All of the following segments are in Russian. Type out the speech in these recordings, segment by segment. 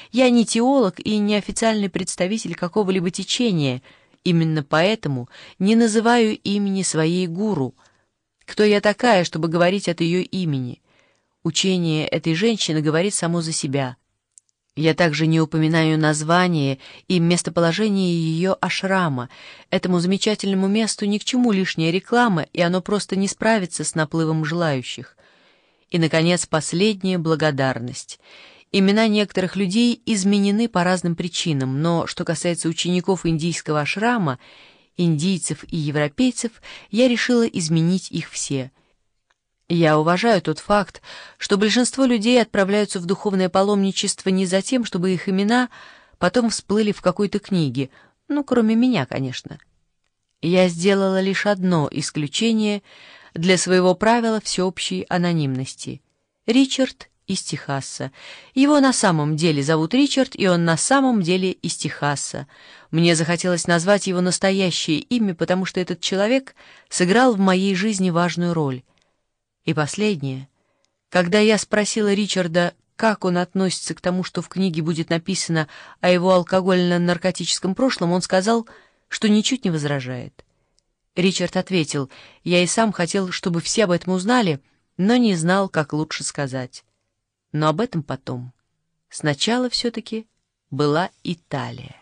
Я не теолог и не официальный представитель какого-либо течения, именно поэтому не называю имени своей гуру. Кто я такая, чтобы говорить от ее имени? Учение этой женщины говорит само за себя. Я также не упоминаю название и местоположение ее ашрама. Этому замечательному месту ни к чему лишняя реклама, и оно просто не справится с наплывом желающих. И, наконец, последняя благодарность. Имена некоторых людей изменены по разным причинам, но что касается учеников индийского ашрама, индийцев и европейцев, я решила изменить их все. Я уважаю тот факт, что большинство людей отправляются в духовное паломничество не за тем, чтобы их имена потом всплыли в какой-то книге, ну, кроме меня, конечно. Я сделала лишь одно исключение для своего правила всеобщей анонимности. Ричард из Техаса. Его на самом деле зовут Ричард, и он на самом деле из Техаса. Мне захотелось назвать его настоящее имя, потому что этот человек сыграл в моей жизни важную роль. И последнее. Когда я спросила Ричарда, как он относится к тому, что в книге будет написано о его алкогольно-наркотическом прошлом, он сказал, что ничуть не возражает. Ричард ответил: «Я и сам хотел, чтобы все об этом узнали, но не знал, как лучше сказать. Но об этом потом. Сначала все-таки была Италия».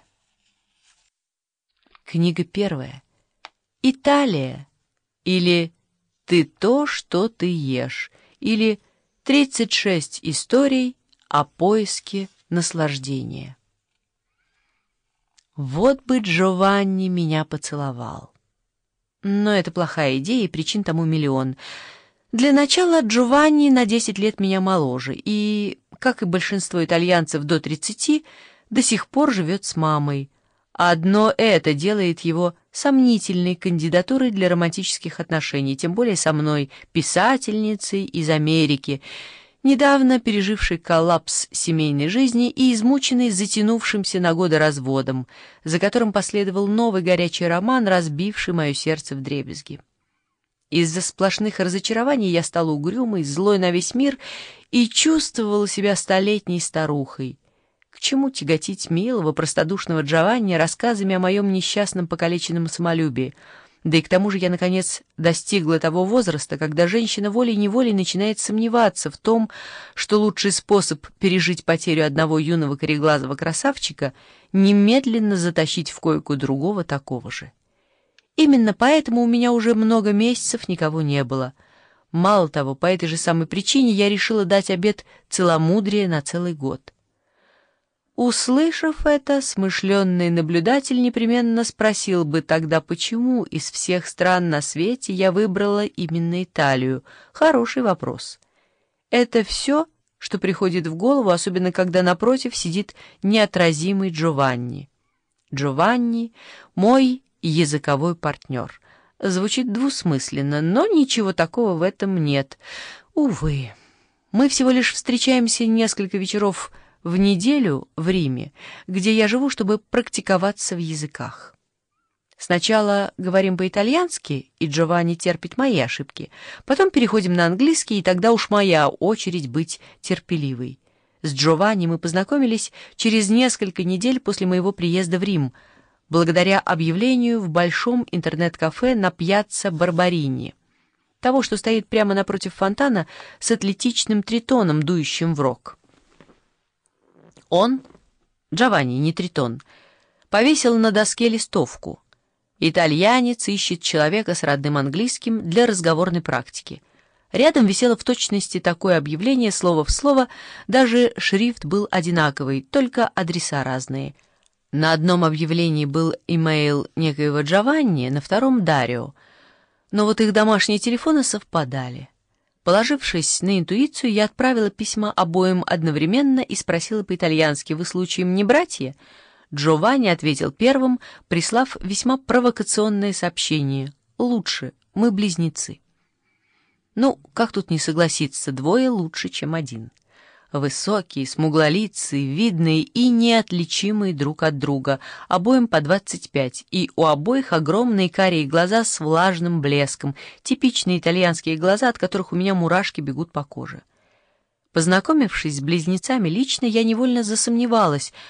Книга первая. Италия. Или «Ты то, что ты ешь», или 36 историй о поиске наслаждения. Вот бы Джованни меня поцеловал. Но это плохая идея, и причин тому миллион. Для начала, Джованни на 10 лет меня моложе, и, как и большинство итальянцев до 30, до сих пор живет с мамой. Одно это делает его сомнительной кандидатурой для романтических отношений, тем более со мной, писательницей из Америки, недавно пережившей коллапс семейной жизни и измученной затянувшимся на годы разводом, за которым последовал новый горячий роман, разбивший мое сердце вдребезги. Из-за сплошных разочарований я стала угрюмой, злой на весь мир и чувствовала себя столетней старухой. К чему тяготить милого, простодушного Джованни рассказами о моем несчастном покалеченном самолюбии? Да и к тому же я, наконец, достигла того возраста, когда женщина волей-неволей начинает сомневаться в том, что лучший способ пережить потерю одного юного кореглазого красавчика — немедленно затащить в койку другого такого же. Именно поэтому у меня уже много месяцев никого не было. Мало того, по этой же самой причине я решила дать обет целомудрия на целый год. Услышав это, смышленный наблюдатель непременно спросил бы тогда, почему из всех стран на свете я выбрала именно Италию. Хороший вопрос. Это все, что приходит в голову, особенно когда напротив сидит неотразимый Джованни. Джованни — мой языковой партнер. Звучит двусмысленно, но ничего такого в этом нет. Увы, мы всего лишь встречаемся несколько вечеров в неделю в Риме, где я живу, чтобы практиковаться в языках. Сначала говорим по-итальянски, и Джованни терпит мои ошибки. Потом переходим на английский, и тогда уж моя очередь быть терпеливой. С Джованни мы познакомились через несколько недель после моего приезда в Рим, благодаря объявлению в большом интернет-кафе на Пьяцца Барбарини, того, что стоит прямо напротив фонтана с атлетичным тритоном, дующим в рог. Он, Джованни, не тритон, повесил на доске листовку: «Итальянец ищет человека с родным английским для разговорной практики». Рядом висело в точности такое объявление, слово в слово, даже шрифт был одинаковый, только адреса разные. На одном объявлении был имейл некоего Джованни, на втором — Дарио. Но вот их домашние телефоны совпадали. Положившись на интуицию, я отправила письма обоим одновременно и спросила по-итальянски: «Вы случаем не братья?» Джованни ответил первым, прислав весьма провокационное сообщение: «Лучше, мы близнецы». Ну, как тут не согласиться, двое лучше, чем один. Высокие, смуглолицые, видные и неотличимые друг от друга, обоим по 25, и у обоих огромные карие глаза с влажным блеском, типичные итальянские глаза, от которых у меня мурашки бегут по коже. Познакомившись с близнецами лично, я невольно засомневалась,